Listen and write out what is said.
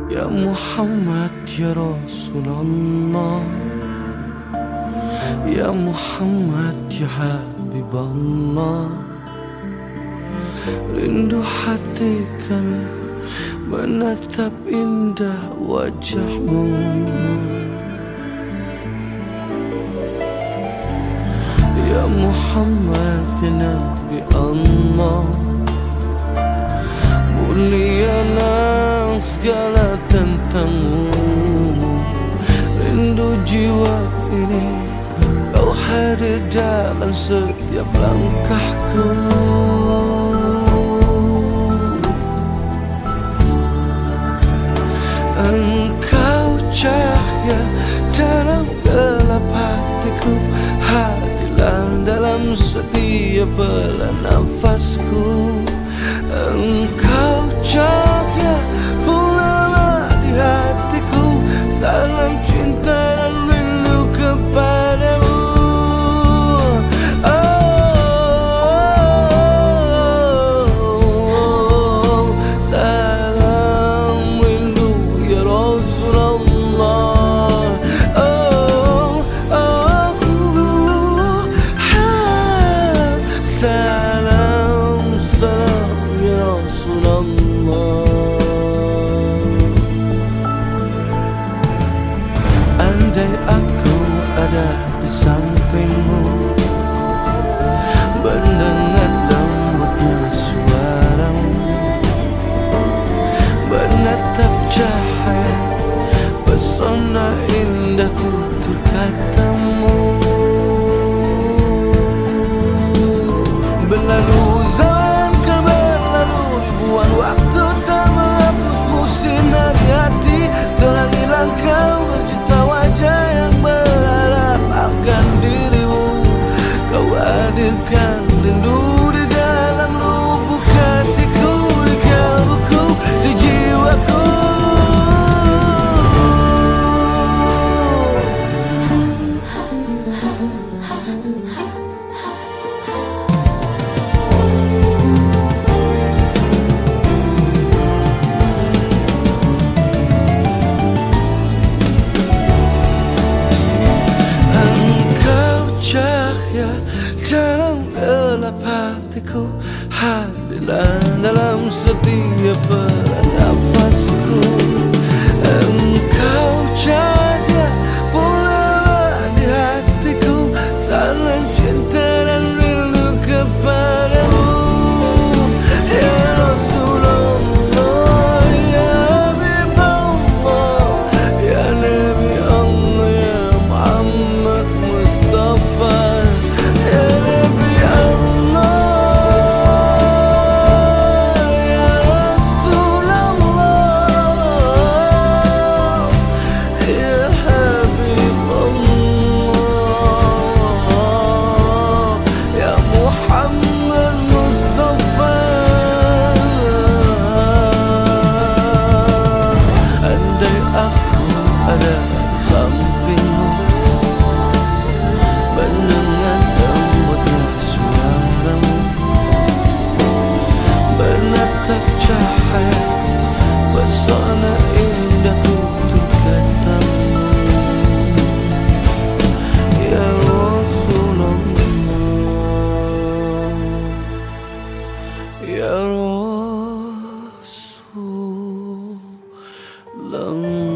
Ya Muhammad ya Rasulullah, ya Muhammad ya Habiballah. Rindu hati kami menatap indah wajahmu. Ya Muhammad ya Nabi Allah, mulialah segala tentangmu. Rindu jiwa ini kau hadir dalam setiap langkahku. Engkau cahaya dalam gelap hatiku, hadirlah dalam setiap belah nafasku. Engkau cahaya pula di hatiku, salam cinta dan rindu kepadamu. Oh, salam rindu ya Rasulullah. Oh, oh, salam, salam ya Rasulullah. Andai aku ada di sampingmu, mendengar lembutnya suaramu, menatap cahaya pesona indah tutur katamu. Berlalu zaman kan berlalu, ribuan waktu tak menghapusmu sinar di hati. Telah hilang kau berjuta wajah yang berharap akan dirimu. Kau hadirkan rindu di dalam lubuk hatiku, di kalbuku, di jiwaku. Dalam gelap hatiku, hadirlah dalam setiap belah nafasku. Engkau cahaya pula di hatiku, salam cinta dan rindu kepadamu. Ya Rasulullah, ya Habiballah, ya Nabi Allah, ya Muhammad Mustafa. Ada di sampingmu, mendengar lembutnya suaramu, menatap cahaya pesona indah tutur katamu. Ya Rasulullah, ya Rasulullah.